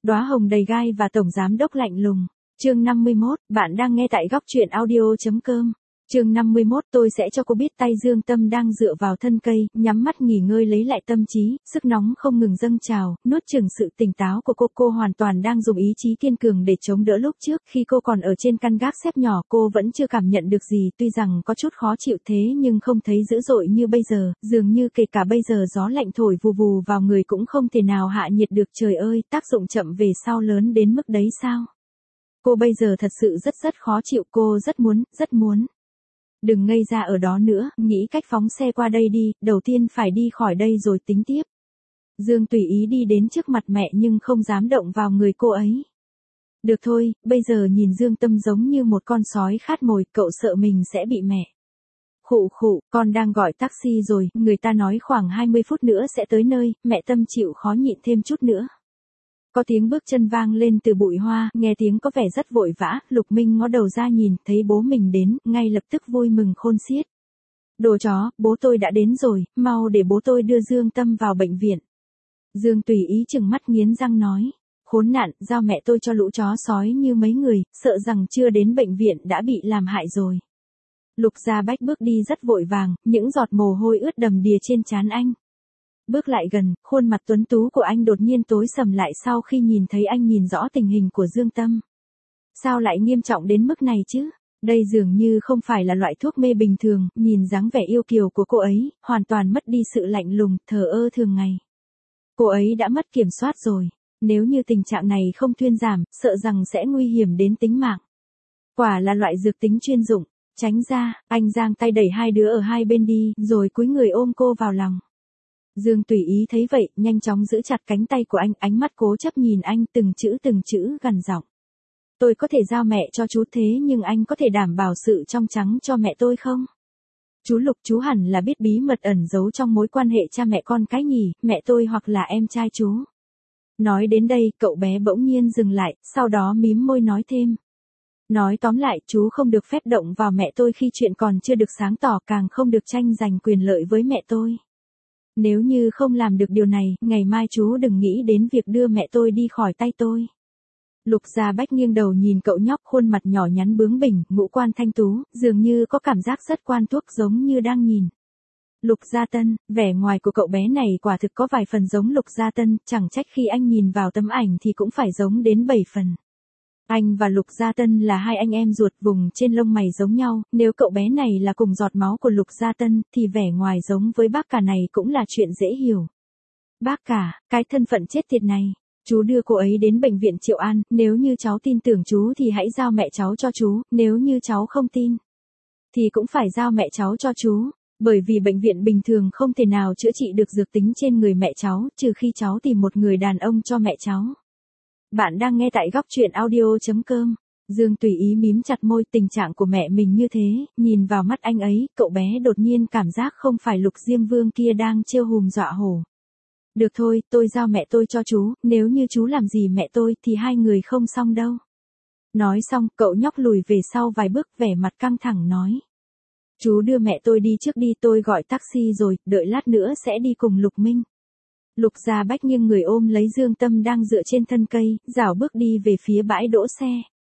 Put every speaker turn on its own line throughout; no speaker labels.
Đóa hồng đầy gai và tổng giám đốc lạnh lùng. Chương 51, bạn đang nghe tại góc truyện audio.com. Chương 51, tôi sẽ cho cô biết. Tay Dương Tâm đang dựa vào thân cây, nhắm mắt nghỉ ngơi lấy lại tâm trí, sức nóng không ngừng dâng trào, nuốt chửng sự tỉnh táo của cô hoàn toàn đang dùng ý chí kiên cường để chống đỡ. Lúc trước khi cô còn ở trên căn gác xếp nhỏ, cô vẫn chưa cảm nhận được gì, tuy rằng có chút khó chịu thế nhưng không thấy dữ dội như bây giờ, dường như kể cả bây giờ gió lạnh thổi vù vù vào người cũng không thể nào hạ nhiệt được. Trời ơi, tác dụng chậm về sau lớn đến mức đấy sao? Cô bây giờ thật sự rất khó chịu, cô rất muốn. Đừng ngây ra ở đó nữa, nghĩ cách phóng xe qua đây đi, đầu tiên phải đi khỏi đây rồi tính tiếp. Dương tùy ý đi đến trước mặt mẹ nhưng không dám động vào người cô ấy. Được thôi, bây giờ nhìn Dương Tâm giống như một con sói khát mồi, cậu sợ mình sẽ bị mẹ. Khụ, con đang gọi taxi rồi, người ta nói khoảng 20 phút nữa sẽ tới nơi, mẹ Tâm chịu khó nhịn thêm chút nữa. Có tiếng bước chân vang lên từ bụi hoa, nghe tiếng có vẻ rất vội vã, Lục Minh ngó đầu ra nhìn, thấy bố mình đến, ngay lập tức vui mừng khôn xiết. Đồ chó, bố tôi đã đến rồi, mau để bố tôi đưa Dương Tâm vào bệnh viện. Dương tùy ý chừng mắt nghiến răng nói, khốn nạn, giao mẹ tôi cho lũ chó sói như mấy người, sợ rằng chưa đến bệnh viện đã bị làm hại rồi. Lục Gia Bách bước đi rất vội vàng, những giọt mồ hôi ướt đầm đìa trên trán anh. Bước lại gần, khuôn mặt tuấn tú của anh đột nhiên tối sầm lại sau khi nhìn thấy anh nhìn rõ tình hình của Dương Tâm. Sao lại nghiêm trọng đến mức này chứ? Đây dường như không phải là loại thuốc mê bình thường, nhìn dáng vẻ yêu kiều của cô ấy, hoàn toàn mất đi sự lạnh lùng, thờ ơ thường ngày. Cô ấy đã mất kiểm soát rồi, nếu như tình trạng này không thuyên giảm, sợ rằng sẽ nguy hiểm đến tính mạng. Quả là loại dược tính chuyên dụng, tránh ra, anh giang tay đẩy hai đứa ở hai bên đi, rồi cúi người ôm cô vào lòng. Dương tùy ý thấy vậy, nhanh chóng giữ chặt cánh tay của anh, ánh mắt cố chấp nhìn anh từng chữ gằn giọng. Tôi có thể giao mẹ cho chú thế nhưng anh có thể đảm bảo sự trong trắng cho mẹ tôi không? Chú Lục, chú hẳn là biết bí mật ẩn giấu trong mối quan hệ cha mẹ con cái nhỉ, mẹ tôi hoặc là em trai chú. Nói đến đây, cậu bé bỗng nhiên dừng lại, sau đó mím môi nói thêm. Nói tóm lại, chú không được phép động vào mẹ tôi khi chuyện còn chưa được sáng tỏ, càng không được tranh giành quyền lợi với mẹ tôi. Nếu như không làm được điều này, ngày mai chú đừng nghĩ đến việc đưa mẹ tôi đi khỏi tay tôi. Lục Gia Bách nghiêng đầu nhìn cậu nhóc, khuôn mặt nhỏ nhắn bướng bỉnh, ngũ quan thanh tú, dường như có cảm giác rất quan thuốc, giống như đang nhìn Lục Gia Tân. Vẻ ngoài của cậu bé này quả thực có vài phần giống Lục Gia Tân, chẳng trách khi anh nhìn vào tấm ảnh thì cũng phải giống đến 7 phần. Anh và Lục Gia Tân là hai anh em ruột, vùng trên lông mày giống nhau, nếu cậu bé này là cùng giọt máu của Lục Gia Tân, thì vẻ ngoài giống với bác cả này cũng là chuyện dễ hiểu. Bác cả, cái thân phận chết tiệt này, chú đưa cô ấy đến bệnh viện Triệu An, nếu như cháu tin tưởng chú thì hãy giao mẹ cháu cho chú, nếu như cháu không tin, thì cũng phải giao mẹ cháu cho chú, bởi vì bệnh viện bình thường không thể nào chữa trị được dược tính trên người mẹ cháu, trừ khi cháu tìm một người đàn ông cho mẹ cháu. Bạn đang nghe tại góc truyện audio.com. Dương tùy ý mím chặt môi, tình trạng của mẹ mình như thế, nhìn vào mắt anh ấy, cậu bé đột nhiên cảm giác không phải Lục Diêm Vương kia đang trêu hùm dọa hổ. Được thôi, tôi giao mẹ tôi cho chú, nếu như chú làm gì mẹ tôi thì hai người không xong đâu. Nói xong, cậu nhóc lùi về sau vài bước, vẻ mặt căng thẳng nói. Chú đưa mẹ tôi đi trước đi, tôi gọi taxi rồi, đợi lát nữa sẽ đi cùng Lục Minh. Lục Gia Bách nghiêng người ôm lấy Dương Tâm đang dựa trên thân cây, rảo bước đi về phía bãi đỗ xe.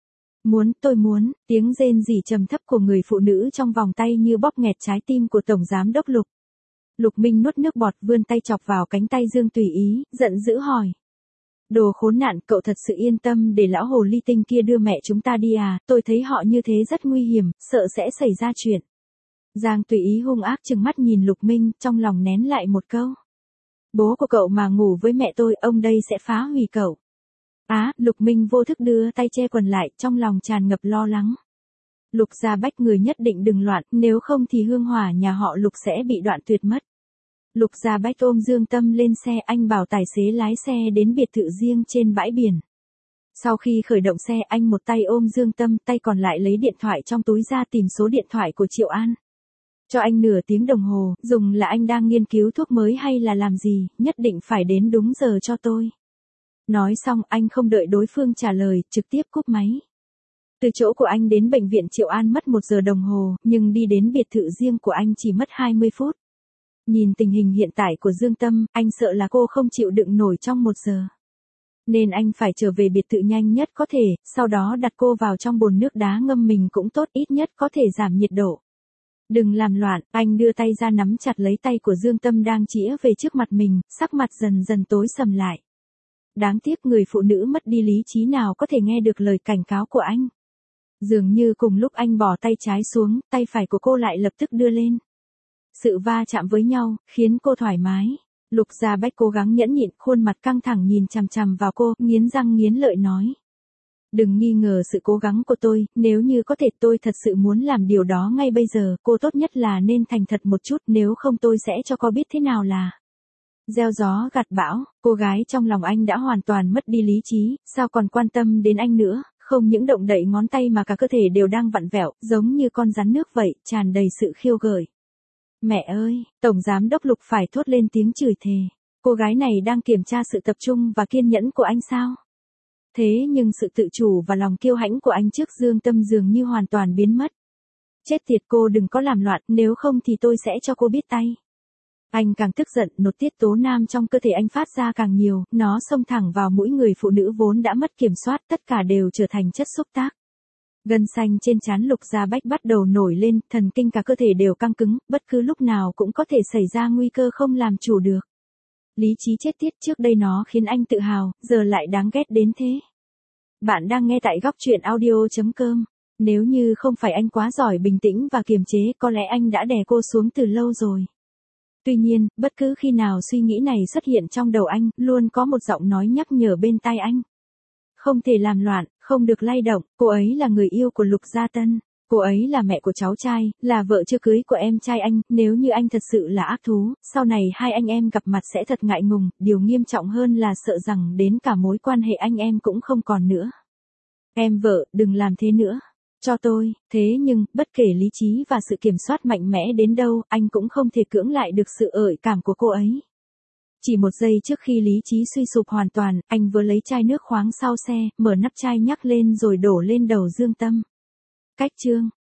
Tôi muốn, tiếng rên rỉ trầm thấp của người phụ nữ trong vòng tay như bóp nghẹt trái tim của Tổng Giám đốc Lục. Lục Minh nuốt nước bọt, vươn tay chọc vào cánh tay Dương tùy ý, giận dữ hỏi. Đồ khốn nạn, cậu thật sự yên tâm để lão hồ ly tinh kia đưa mẹ chúng ta đi à, tôi thấy họ như thế rất nguy hiểm, sợ sẽ xảy ra chuyện. Giang tùy ý hung ác trừng mắt nhìn Lục Minh, trong lòng nén lại một câu. Bố của cậu mà ngủ với mẹ tôi, ông đây sẽ phá hủy cậu. Lục Minh vô thức đưa tay che quần lại, trong lòng tràn ngập lo lắng. Lục Gia Bách, người nhất định đừng loạn, nếu không thì hương hỏa nhà họ Lục sẽ bị đoạn tuyệt mất. Lục Gia Bách ôm Dương Tâm lên xe, anh bảo tài xế lái xe đến biệt thự riêng trên bãi biển. Sau khi khởi động xe, anh một tay ôm Dương Tâm, tay còn lại lấy điện thoại trong túi ra tìm số điện thoại của Triệu An. Cho anh nửa tiếng đồng hồ, dùng là anh đang nghiên cứu thuốc mới hay là làm gì, nhất định phải đến đúng giờ cho tôi. Nói xong, anh không đợi đối phương trả lời, trực tiếp cúp máy. Từ chỗ của anh đến bệnh viện Triệu An mất 1 giờ đồng hồ, nhưng đi đến biệt thự riêng của anh chỉ mất 20 phút. Nhìn tình hình hiện tại của Dương Tâm, anh sợ là cô không chịu đựng nổi trong 1 giờ. Nên anh phải trở về biệt thự nhanh nhất có thể, sau đó đặt cô vào trong bồn nước đá ngâm mình cũng tốt, ít nhất có thể giảm nhiệt độ. Đừng làm loạn, anh đưa tay ra nắm chặt lấy tay của Dương Tâm đang chĩa về trước mặt mình, sắc mặt dần dần tối sầm lại. Đáng tiếc người phụ nữ mất đi lý trí nào có thể nghe được lời cảnh cáo của anh. Dường như cùng lúc anh bỏ tay trái xuống, tay phải của cô lại lập tức đưa lên. Sự va chạm với nhau, khiến cô thoải mái. Lục Gia Bách cố gắng nhẫn nhịn, khuôn mặt căng thẳng nhìn chằm chằm vào cô, nghiến răng nghiến lợi nói. Đừng nghi ngờ sự cố gắng của tôi, nếu như có thể tôi thật sự muốn làm điều đó ngay bây giờ, cô tốt nhất là nên thành thật một chút, nếu không tôi sẽ cho cô biết thế nào là gieo gió gặt bão. Cô gái trong lòng anh đã hoàn toàn mất đi lý trí, sao còn quan tâm đến anh nữa, không những động đậy ngón tay mà cả cơ thể đều đang vặn vẹo, giống như con rắn nước vậy, tràn đầy sự khiêu gợi. Mẹ ơi, Tổng Giám đốc Lục phải thốt lên tiếng chửi thề. Cô gái này đang kiểm tra sự tập trung và kiên nhẫn của anh sao? Thế nhưng sự tự chủ và lòng kiêu hãnh của anh trước Dương Tâm dường như hoàn toàn biến mất. Chết tiệt, cô đừng có làm loạn, nếu không thì tôi sẽ cho cô biết tay. Anh càng tức giận, nốt tiết tố nam trong cơ thể anh phát ra càng nhiều, nó xông thẳng vào mũi người phụ nữ vốn đã mất kiểm soát, tất cả đều trở thành chất xúc tác. Gân xanh trên trán Lục Gia Bách bắt đầu nổi lên, thần kinh cả cơ thể đều căng cứng, bất cứ lúc nào cũng có thể xảy ra nguy cơ không làm chủ được. Lý trí chết tiết, trước đây nó khiến anh tự hào, giờ lại đáng ghét đến thế. Bạn đang nghe tại góc truyện audio.com. Nếu như không phải anh quá giỏi bình tĩnh và kiềm chế, có lẽ anh đã đè cô xuống từ lâu rồi. Tuy nhiên, bất cứ khi nào suy nghĩ này xuất hiện trong đầu anh, luôn có một giọng nói nhắc nhở bên tai anh. Không thể làm loạn, không được lay động, cô ấy là người yêu của Lục Gia Tân. Cô ấy là mẹ của cháu trai, là vợ chưa cưới của em trai anh, nếu như anh thật sự là ác thú, sau này hai anh em gặp mặt sẽ thật ngại ngùng, điều nghiêm trọng hơn là sợ rằng đến cả mối quan hệ anh em cũng không còn nữa. Em vợ, đừng làm thế nữa. Cho tôi, thế nhưng, bất kể lý trí và sự kiểm soát mạnh mẽ đến đâu, anh cũng không thể cưỡng lại được sự ởi cảm của cô ấy. Chỉ một giây trước khi lý trí suy sụp hoàn toàn, anh vừa lấy chai nước khoáng sau xe, mở nắp chai nhắc lên rồi đổ lên đầu Dương Tâm. Cách chương